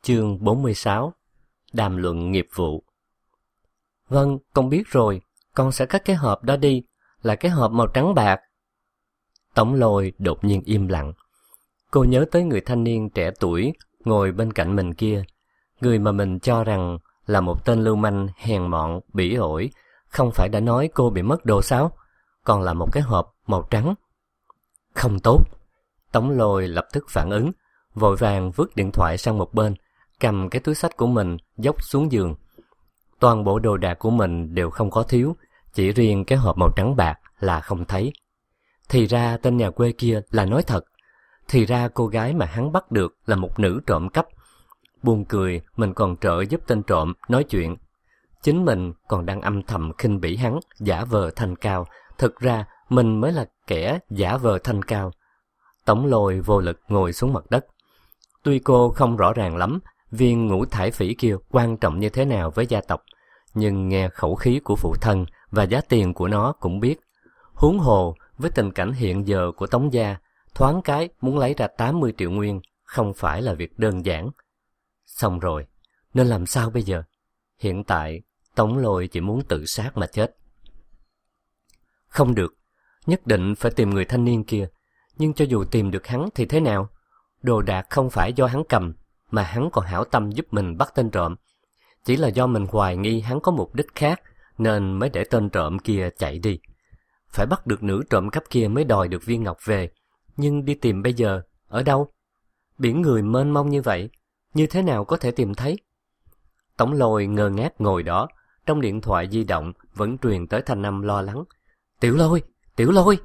Chương 46. Đàm luận nghiệp vụ. Vâng, con biết rồi, con sẽ cất cái hộp đó đi, là cái hộp màu trắng bạc. Tống Lôi đột nhiên im lặng. Cô nhớ tới người thanh niên trẻ tuổi ngồi bên cạnh mình kia, người mà mình cho rằng là một tên lưu manh hèn mọn, bỉ ổi, không phải đã nói cô bị mất đồ sao? Còn là một cái hộp màu trắng. Không tốt. Tống Lôi lập tức phản ứng, vội vàng vứt điện thoại sang một bên, cầm cái túi xách của mình dốc xuống giường. Toàn bộ đồ đạc của mình đều không có thiếu, chỉ riêng cái hộp màu trắng bạc là không thấy. Thì ra tên nhà quê kia là nói thật. Thì ra cô gái mà hắn bắt được là một nữ trộm cắp. Buồn cười, mình còn trợ giúp tên trộm nói chuyện. Chính mình còn đang âm thầm khinh bỉ hắn, giả vờ thanh cao. Thực ra mình mới là kẻ giả vờ thanh cao. Tống Lôi vô lực ngồi xuống mặt đất. Tuy cô không rõ ràng lắm viên ngũ thải phỉ kia quan trọng như thế nào với gia tộc, nhưng nghe khẩu khí của phụ thân và giá tiền của nó cũng biết. Huống hồ với tình cảnh hiện giờ của Tống gia, thoáng cái muốn lấy ra 80 triệu nguyên không phải là việc đơn giản. Xong rồi, nên làm sao bây giờ? Hiện tại Tống Lôi chỉ muốn tự sát mà chết. Không được, nhất định phải tìm người thanh niên kia. Nhưng cho dù tìm được hắn thì thế nào? Đồ đạc không phải do hắn cầm, mà hắn còn hảo tâm giúp mình bắt tên trộm. Chỉ là do mình hoài nghi hắn có mục đích khác, nên mới để tên trộm kia chạy đi. Phải bắt được nữ trộm cắp kia mới đòi được viên ngọc về. Nhưng đi tìm bây giờ, ở đâu? Biển người mênh mông như vậy, như thế nào có thể tìm thấy? Tống Lôi ngơ ngác ngồi đó, trong điện thoại di động vẫn truyền tới thanh âm lo lắng. Tiểu Lôi! Tiểu Lôi!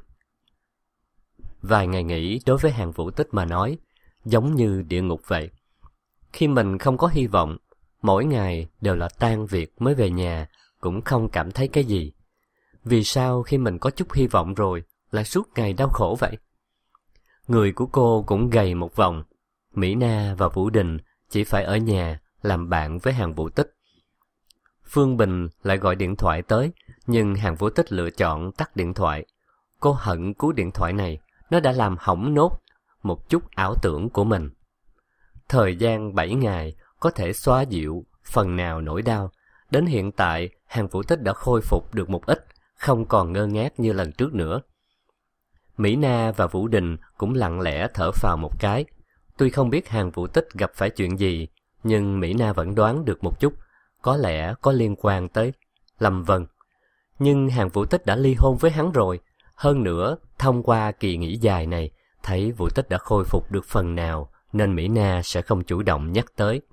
Vài ngày nghỉ đối với Hàn Vũ Tích mà nói, giống như địa ngục vậy. Khi mình không có hy vọng, mỗi ngày đều là tan việc mới về nhà, cũng không cảm thấy cái gì. Vì sao khi mình có chút hy vọng rồi, lại suốt ngày đau khổ vậy? Người của cô cũng gầy một vòng. Mỹ Na và Vũ Đình chỉ phải ở nhà làm bạn với Hàn Vũ Tích. Phương Bình lại gọi điện thoại tới, nhưng Hàn Vũ Tích lựa chọn tắt điện thoại. Cô hận cú điện thoại này, nó đã làm hỏng nốt một chút ảo tưởng của mình. Thời gian 7 ngày có thể xoa dịu phần nào nỗi đau. Đến hiện tại, Hàn Vũ Tích đã khôi phục được một ít, không còn ngơ ngác như lần trước nữa. Mỹ Na và Vũ Đình cũng lặng lẽ thở phào một cái. Tuy không biết Hàn Vũ Tích gặp phải chuyện gì, nhưng Mỹ Na vẫn đoán được một chút, có lẽ có liên quan tới Lâm Vân. Nhưng Hàn Vũ Tích đã ly hôn với hắn rồi. Hơn nữa, thông qua kỳ nghỉ dài này, thấy Vũ Tích đã khôi phục được phần nào, nên Mỹ Na sẽ không chủ động nhắc tới.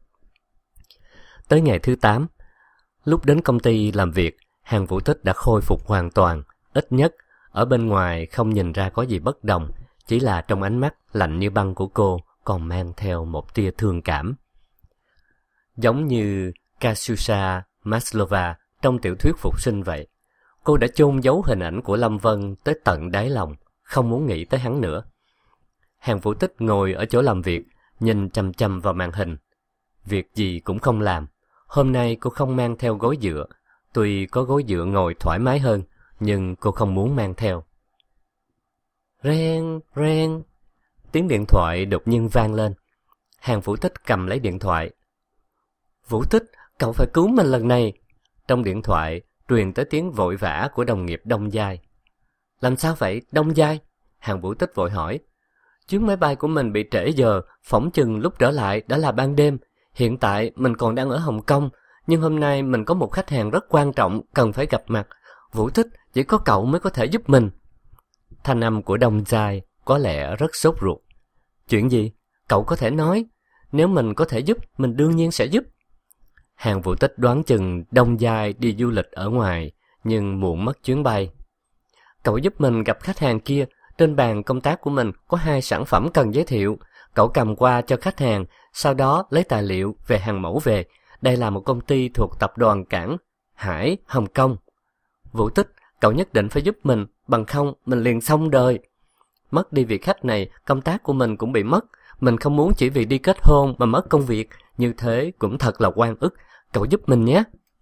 Tới ngày thứ 8, lúc đến công ty làm việc, Hàn Vũ Tích đã khôi phục hoàn toàn. Ít nhất, ở bên ngoài không nhìn ra có gì bất đồng, chỉ là trong ánh mắt lạnh như băng của cô còn mang theo một tia thương cảm. Giống như Kasusha Maslova trong tiểu thuyết phục sinh vậy. Cô đã chôn giấu hình ảnh của Lâm Vân tới tận đáy lòng, không muốn nghĩ tới hắn nữa. Hàn Vũ Tích ngồi ở chỗ làm việc, nhìn chằm chằm vào màn hình. Việc gì cũng không làm. Hôm nay cô không mang theo gối dựa. Tuy có gối dựa ngồi thoải mái hơn, nhưng cô không muốn mang theo. Reng, reng. Tiếng điện thoại đột nhiên vang lên. Hàn Vũ Tích cầm lấy điện thoại. Vũ Tích, cậu phải cứu mình lần này. Trong điện thoại truyền tới tiếng vội vã của đồng nghiệp Đông Giai. Làm sao vậy, Đông Giai? Hàn Vũ Tích vội hỏi. Chuyến máy bay của mình bị trễ giờ, phỏng chừng lúc trở lại đã là ban đêm. Hiện tại mình còn đang ở Hồng Kông, nhưng hôm nay mình có một khách hàng rất quan trọng cần phải gặp mặt. Vũ Tích, chỉ có cậu mới có thể giúp mình. Thanh âm của Đông Giai có lẽ rất sốt ruột. Chuyện gì? Cậu có thể nói. Nếu mình có thể giúp, mình đương nhiên sẽ giúp. Hàn Vũ Tích đoán chừng Đông Giai đi du lịch ở ngoài, nhưng muộn mất chuyến bay. Cậu giúp mình gặp khách hàng kia. Trên bàn công tác của mình có 2 sản phẩm cần giới thiệu. Cậu cầm qua cho khách hàng, sau đó lấy tài liệu về hàng mẫu về. Đây là một công ty thuộc tập đoàn Cảng Hải, Hồng Kông. Vũ Tích, cậu nhất định phải giúp mình, bằng không mình liền xong đời. Mất đi vị khách này, công tác của mình cũng bị mất. Mình không muốn chỉ vì đi kết hôn mà mất công việc. Như thế cũng thật là oan ức. Cậu giúp mình nhé.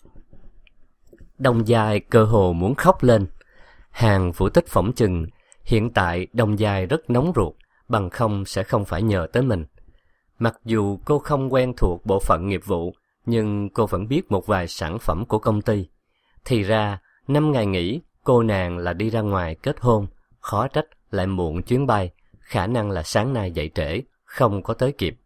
Đông Giai cơ hồ muốn khóc lên. Hàn Vũ Tích phỏng chừng hiện tại Đông Giai rất nóng ruột, bằng không sẽ không phải nhờ tới mình. Mặc dù cô không quen thuộc bộ phận nghiệp vụ, nhưng cô vẫn biết một vài sản phẩm của công ty. Thì ra, 5 ngày nghỉ, cô nàng là đi ra ngoài kết hôn, khó trách lại muộn chuyến bay, khả năng là sáng nay dậy trễ, không có tới kịp.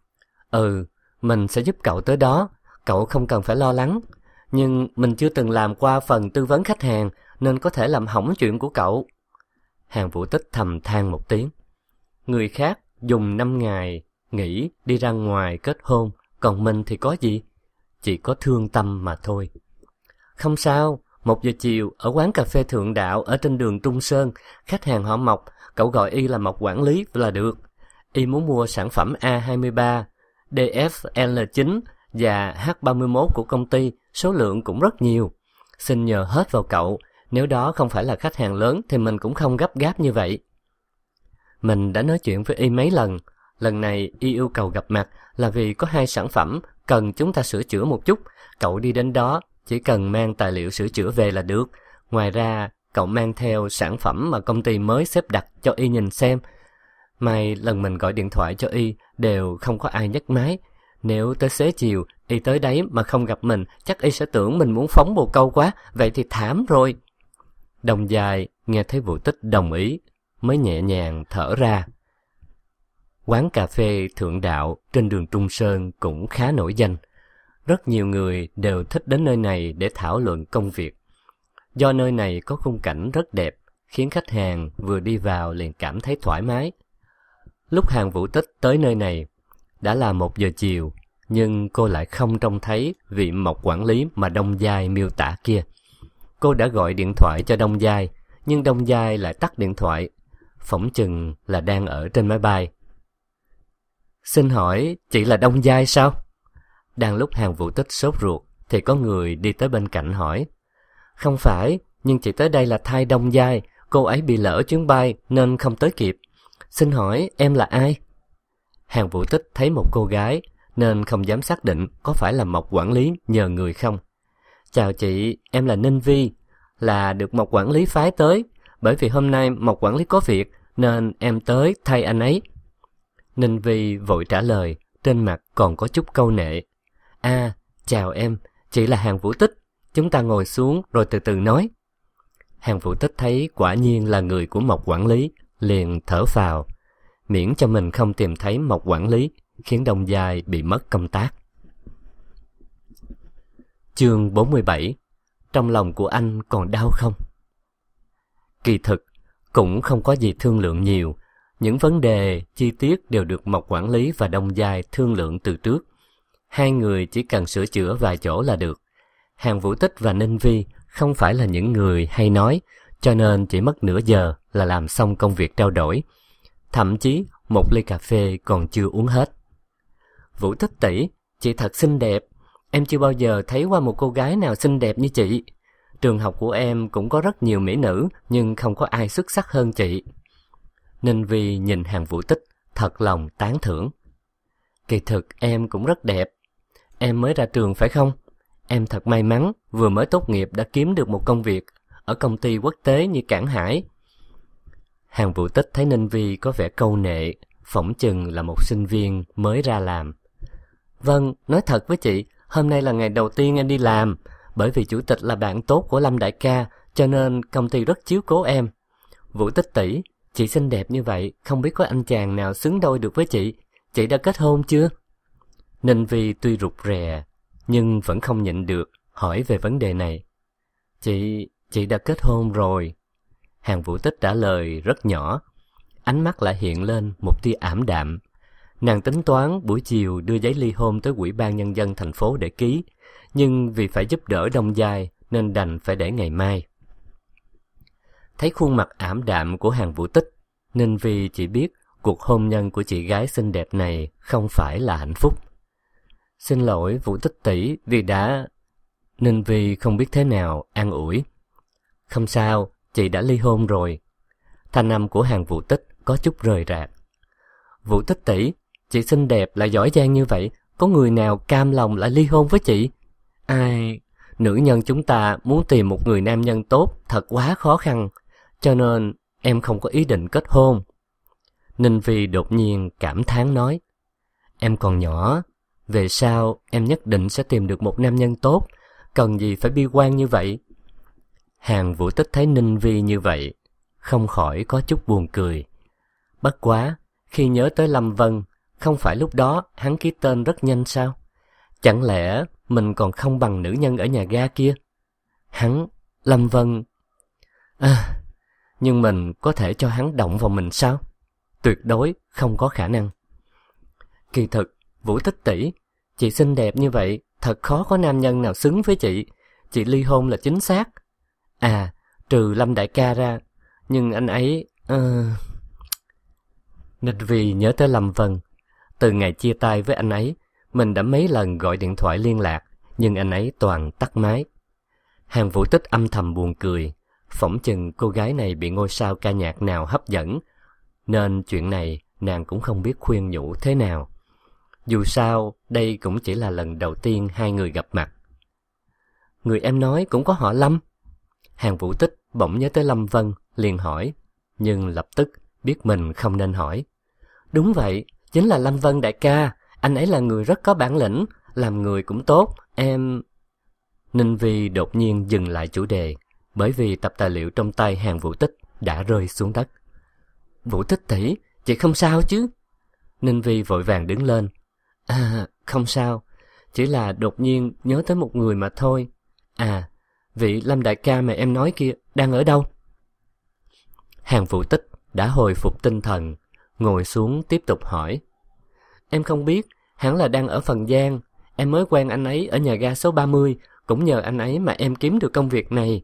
Mình sẽ giúp cậu tới đó, cậu không cần phải lo lắng. Nhưng mình chưa từng làm qua phần tư vấn khách hàng, nên có thể làm hỏng chuyện của cậu. Hàn Vũ Tích thầm than một tiếng. Người khác dùng 5 ngày nghỉ đi ra ngoài kết hôn, còn mình thì có gì? Chỉ có thương tâm mà thôi. Không sao, 1 giờ chiều ở quán cà phê Thượng Đạo ở trên đường Trung Sơn, khách hàng họ Mộc, cậu gọi y là Mộc quản lý là được. Y muốn mua sản phẩm A23, DFL9 và H31 của công ty, số lượng cũng rất nhiều. Xin nhờ hết vào cậu, nếu đó không phải là khách hàng lớn thì mình cũng không gấp gáp như vậy. Mình đã nói chuyện với y mấy lần này y yêu cầu gặp mặt là vì có 2 sản phẩm cần chúng ta sửa chữa một chút. Cậu đi đến đó chỉ cần mang tài liệu sửa chữa về là được. Ngoài ra cậu mang theo sản phẩm mà công ty mới xếp đặt cho y nhìn xem. May lần mình gọi điện thoại cho y đều không có ai nhấc máy. Nếu tới xế chiều y tới đấy mà không gặp mình, chắc y sẽ tưởng mình muốn phóng bồ câu quá, vậy thì thảm rồi. Đồng Dài nghe thấy Vũ Tích đồng ý mới nhẹ nhàng thở ra. Quán cà phê Thượng Đạo trên đường Trung Sơn cũng khá nổi danh. Rất nhiều người đều thích đến nơi này để thảo luận công việc. Do nơi này có khung cảnh rất đẹp, khiến khách hàng vừa đi vào liền cảm thấy thoải mái. Lúc Hàn Vũ Tích tới nơi này, đã là 1 giờ chiều, nhưng cô lại không trông thấy vị Mộc quản lý mà Đông Giai miêu tả kia. Cô đã gọi điện thoại cho Đông Giai, nhưng Đông Giai lại tắt điện thoại, phỏng chừng là đang ở trên máy bay. Xin hỏi, chị là Đông Giai sao? Đang lúc Hàn Vũ Tích sốt ruột, thì có người đi tới bên cạnh hỏi. Không phải, nhưng chị tới đây là thay Đông Giai, cô ấy bị lỡ chuyến bay nên không tới kịp. Xin hỏi, em là ai? Hàn Vũ Tích thấy một cô gái, nên không dám xác định có phải là Mộc quản lý nhờ người không. Chào chị, em là Ninh Vi, là được Mộc quản lý phái tới, bởi vì hôm nay Mộc quản lý có việc, nên em tới thay anh ấy. Ninh Vi vội trả lời, trên mặt còn có chút câu nệ. Chào em, chị là Hàn Vũ Tích, chúng ta ngồi xuống rồi từ từ nói. Hàn Vũ Tích thấy quả nhiên là người của Mộc quản lý, liền thở phào, miễn cho mình không tìm thấy Mộc quản lý, khiến Đông Giai bị mất công tác. Chương 47. Trong lòng của anh còn đau không? Kỳ thực, cũng không có gì thương lượng nhiều. Những vấn đề, chi tiết đều được Mộc quản lý và Đông Giai thương lượng từ trước. 2 người chỉ cần sửa chữa vài chỗ là được. Hàn Vũ Tích và Ninh Vi không phải là những người hay nói, cho nên chỉ mất nửa giờ là làm xong công việc trao đổi. Thậm chí, một ly cà phê còn chưa uống hết. Vũ Tích tỷ, chị thật xinh đẹp. Em chưa bao giờ thấy qua một cô gái nào xinh đẹp như chị. Trường học của em cũng có rất nhiều mỹ nữ, nhưng không có ai xuất sắc hơn chị. Ninh Vi nhìn Hàn Vũ Tích, thật lòng tán thưởng. Kỳ thực em cũng rất đẹp. Em mới ra trường phải không? Em thật may mắn, vừa mới tốt nghiệp đã kiếm được một công việc ở công ty quốc tế như Cảng Hải. Hàn Vũ Tích thấy Ninh Vi có vẻ câu nệ, phỏng chừng là một sinh viên mới ra làm. Vâng, nói thật với chị, hôm nay là ngày đầu tiên em đi làm, bởi vì chủ tịch là bạn tốt của Lâm đại ca, cho nên công ty rất chiếu cố em. Vũ Tích tỷ, chị xinh đẹp như vậy, không biết có anh chàng nào xứng đôi được với chị đã kết hôn chưa? Ninh Vi tuy rụt rè, nhưng vẫn không nhịn được, hỏi về vấn đề này. Chị đã kết hôn rồi. Hàn Vũ Tích trả lời rất nhỏ, ánh mắt lại hiện lên một tia ảm đạm. Nàng tính toán buổi chiều đưa giấy ly hôn tới Ủy ban Nhân dân thành phố để ký, nhưng vì phải giúp đỡ Đông Giai nên đành phải để ngày mai. Thấy khuôn mặt ảm đạm của Hàn Vũ Tích, Ninh Vi chỉ biết cuộc hôn nhân của chị gái xinh đẹp này không phải là hạnh phúc. Xin lỗi Vũ Tích tỷ vì đã... Ninh Vi không biết thế nào an ủi. Không sao, chị đã ly hôn rồi. Thanh âm của Hàn Vũ Tích có chút rời rạc. Vũ Tích tỷ, chị xinh đẹp lại giỏi giang như vậy, có người nào cam lòng lại ly hôn với chị? Ai... Nữ nhân chúng ta muốn tìm một người nam nhân tốt thật quá khó khăn, cho nên em không có ý định kết hôn. Ninh Vi đột nhiên cảm thán nói. Em còn nhỏ, về sau em nhất định sẽ tìm được một nam nhân tốt, cần gì phải bi quan như vậy. Hàn Vũ Tích thấy Ninh Vi như vậy, không khỏi có chút buồn cười. Bất quá, khi nhớ tới Lâm Vân, không phải lúc đó hắn ký tên rất nhanh sao? Chẳng lẽ mình còn không bằng nữ nhân ở nhà ga kia? Hắn, Lâm Vân... nhưng mình có thể cho hắn động vào mình sao? Tuyệt đối không có khả năng. Kỳ thực, Vũ Tích tỷ, chị xinh đẹp như vậy, thật khó có nam nhân nào xứng với chị. Chị ly hôn là chính xác. À, trừ Lâm đại ca ra, nhưng anh ấy... Ninh Vi nhớ tới Lâm Vân. Từ ngày chia tay với anh ấy, mình đã mấy lần gọi điện thoại liên lạc, nhưng anh ấy toàn tắt máy. Hàn Vũ Tích âm thầm buồn cười, phỏng chừng cô gái này bị ngôi sao ca nhạc nào hấp dẫn, nên chuyện này nàng cũng không biết khuyên nhủ thế nào. Dù sao, đây cũng chỉ là lần đầu tiên hai người gặp mặt. Người em nói cũng có họ Lâm. Hàn Vũ Tích bỗng nhớ tới Lâm Vân, liền hỏi, nhưng lập tức biết mình không nên hỏi. Đúng vậy, chính là Lâm Vân đại ca, anh ấy là người rất có bản lĩnh, làm người cũng tốt, em... Ninh Vi đột nhiên dừng lại chủ đề, bởi vì tập tài liệu trong tay Hàn Vũ Tích đã rơi xuống đất. Vũ Tích tỷ, chị không sao chứ? Ninh Vi vội vàng đứng lên. À, không sao, chỉ là đột nhiên nhớ tới một người mà thôi. À, vị Lâm đại ca mà em nói kia đang ở đâu? Hàn Vũ Tích đã hồi phục tinh thần, ngồi xuống tiếp tục hỏi. Em không biết, hẳn là đang ở Phần Giang. Em mới quen anh ấy ở nhà ga số 30, cũng nhờ anh ấy mà em kiếm được công việc này.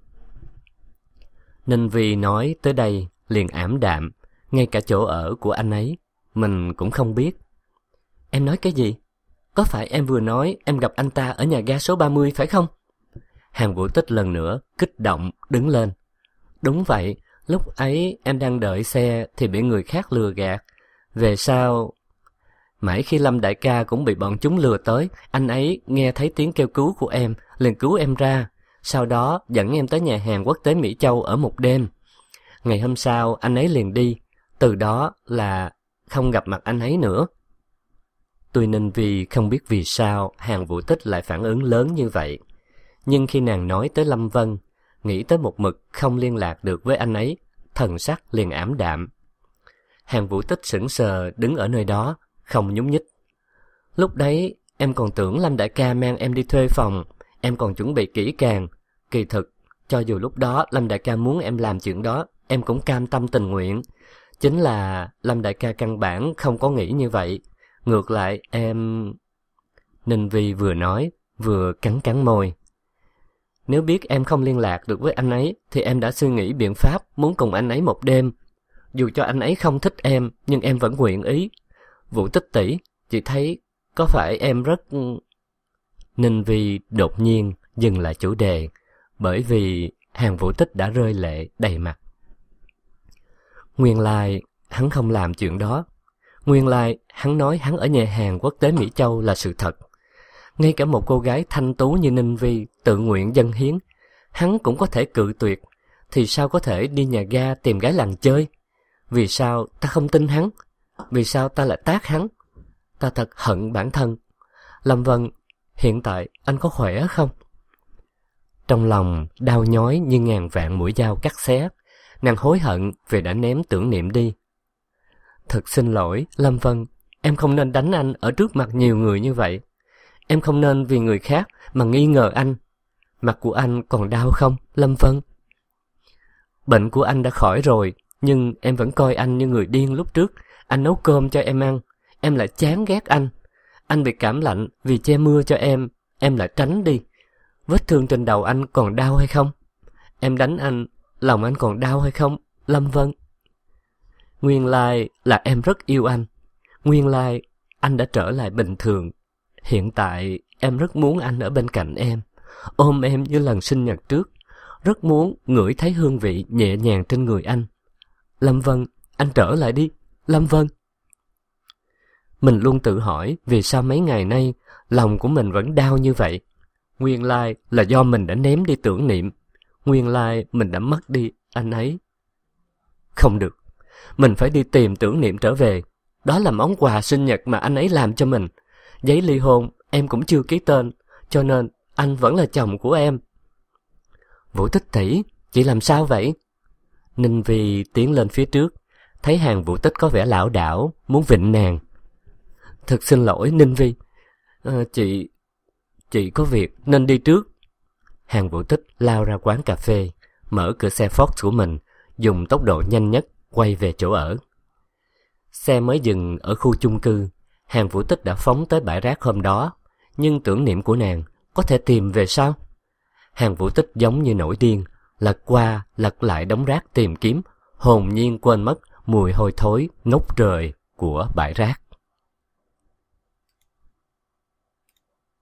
Ninh Vi nói tới đây liền ảm đạm, ngay cả chỗ ở của anh ấy mình cũng không biết. Em nói cái gì? Có phải em vừa nói em gặp anh ta ở nhà ga số 30 phải không? Hàn Vũ Tích lần nữa kích động đứng lên. Đúng vậy, lúc ấy em đang đợi xe thì bị người khác lừa gạt. Về sau... Mãi khi Lâm đại ca cũng bị bọn chúng lừa tới, anh ấy nghe thấy tiếng kêu cứu của em, liền cứu em ra. Sau đó dẫn em tới nhà hàng quốc tế Mỹ Châu ở một đêm. Ngày hôm sau anh ấy liền đi, từ đó là không gặp mặt anh ấy nữa. Tuy Ninh Vi không biết vì sao Hàn Vũ Tích lại phản ứng lớn như vậy, nhưng khi nàng nói tới Lâm Vân, nghĩ tới một mực không liên lạc được với anh ấy, thần sắc liền ảm đạm. Hàn Vũ Tích sững sờ đứng ở nơi đó, không nhúc nhích. Lúc đấy em còn tưởng Lâm đại ca mang em đi thuê phòng, em còn chuẩn bị kỹ càng. Kỳ thực, cho dù lúc đó Lâm đại ca muốn em làm chuyện đó, em cũng cam tâm tình nguyện. Chính là Lâm đại ca căn bản không có nghĩ như vậy. Ngược lại em... Ninh Vi vừa nói, vừa cắn cắn môi. Nếu biết em không liên lạc được với anh ấy, thì em đã suy nghĩ biện pháp muốn cùng anh ấy một đêm. Dù cho anh ấy không thích em, nhưng em vẫn nguyện ý. Vũ Tích tỷ, chị thấy có phải em rất... Ninh Vi đột nhiên dừng lại chủ đề, bởi vì Hàn Vũ Tích đã rơi lệ đầy mặt. Nguyên lai hắn không làm chuyện đó. Nguyên lai hắn nói hắn ở nhà hàng quốc tế Mỹ Châu là sự thật. Ngay cả một cô gái thanh tú như Ninh Vi tự nguyện dâng hiến, hắn cũng có thể cự tuyệt. Thì sao có thể đi nhà ga tìm gái làng chơi? Vì sao ta không tin hắn? Vì sao ta lại tát hắn? Ta thật hận bản thân. Lâm Vân, hiện tại anh có khỏe không? Trong lòng đau nhói như ngàn vạn mũi dao cắt xé, nàng hối hận vì đã ném tưởng niệm đi. Thật xin lỗi, Lâm Vân, em không nên đánh anh ở trước mặt nhiều người như vậy. Em không nên vì người khác mà nghi ngờ anh. Mặt của anh còn đau không, Lâm Vân? Bệnh của anh đã khỏi rồi, nhưng em vẫn coi anh như người điên lúc trước. Anh nấu cơm cho em ăn, em lại chán ghét anh. Anh bị cảm lạnh vì che mưa cho em lại tránh đi. Vết thương trên đầu anh còn đau hay không? Em đánh anh, lòng anh còn đau hay không, Lâm Vân? Nguyên lai là em rất yêu anh. Nguyên lai anh đã trở lại bình thường. Hiện tại em rất muốn anh ở bên cạnh em, ôm em như lần sinh nhật trước. Rất muốn ngửi thấy hương vị nhẹ nhàng trên người anh. Lâm Vân, anh trở lại đi, Lâm Vân. Mình luôn tự hỏi vì sao mấy ngày nay lòng của mình vẫn đau như vậy. Nguyên lai là do mình đã ném đi tưởng niệm. Nguyên lai mình đã mất đi anh ấy. Không được, mình phải đi tìm tưởng niệm trở về. Đó là món quà sinh nhật mà anh ấy làm cho mình. Giấy ly hôn em cũng chưa ký tên, cho nên anh vẫn là chồng của em. Vũ Tích tỷ, chị làm sao vậy? Ninh Vi tiến lên phía trước, thấy Hàn Vũ Tích có vẻ lảo đảo, muốn vịn nàng. Thật xin lỗi Ninh Vi, chị có việc nên đi trước. Hàn Vũ Tích lao ra quán cà phê, mở cửa xe Ford của mình, dùng tốc độ nhanh nhất quay về chỗ ở. Xe mới dừng ở khu chung cư, Hàn Vũ Tích đã phóng tới bãi rác hôm đó, nhưng tưởng niệm của nàng có thể tìm về sao? Hàn Vũ Tích giống như nổi điên, lật qua lật lại đống rác tìm kiếm, hồn nhiên quên mất mùi hôi thối ngốc trời của bãi rác.